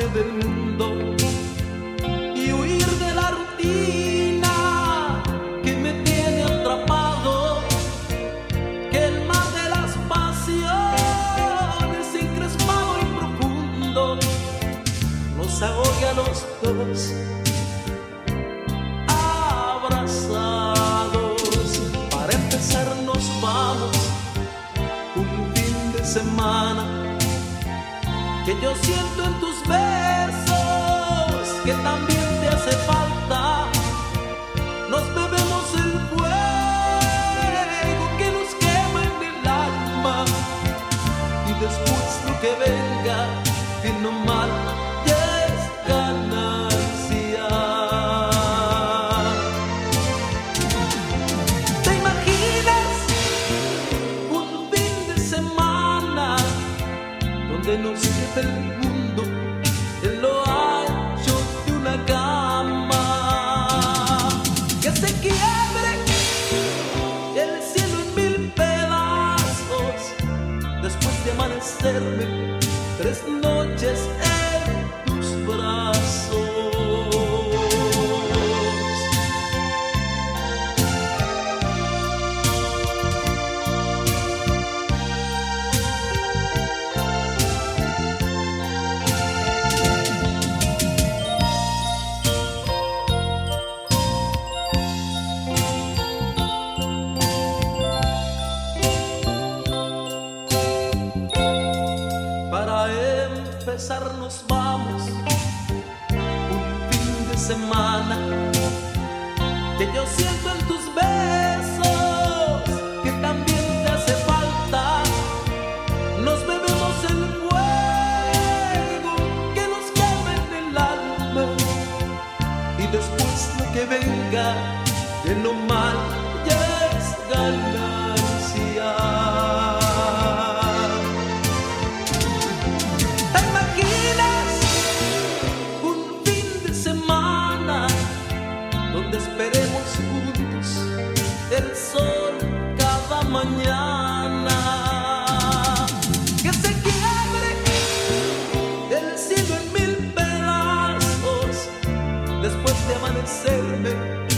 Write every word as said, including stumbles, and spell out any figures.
escaparme del mundo y huir de la rutina que me tiene atrapado, que el mar de las pasiones encrespado y profundo nos ahogue a los dos abrazados. Para empezar nos vamos un fin de semana, que yo siento en tus besos que también te hace falta. Nos bebemos el fuego que nos quema en el alma, y después lo que venga, bien o mal, ya es ganancia. ¿Te imaginas un fin de semana donde nos quede el mundo en lo ancho de una cama, que se quiebre el cielo en mil pedazos, después de amanecerme tres noches en tus brazos? Para empezar nos vamos un fin de semana, que yo siento en tus besos que también te hace falta. Nos bebemos el fuego que nos quema en el alma, y después lo que venga, de lo mal ya es ganancia. Donde esperemos juntos el sol cada mañana, que se quiebre el cielo en mil pedazos, después de amanecerme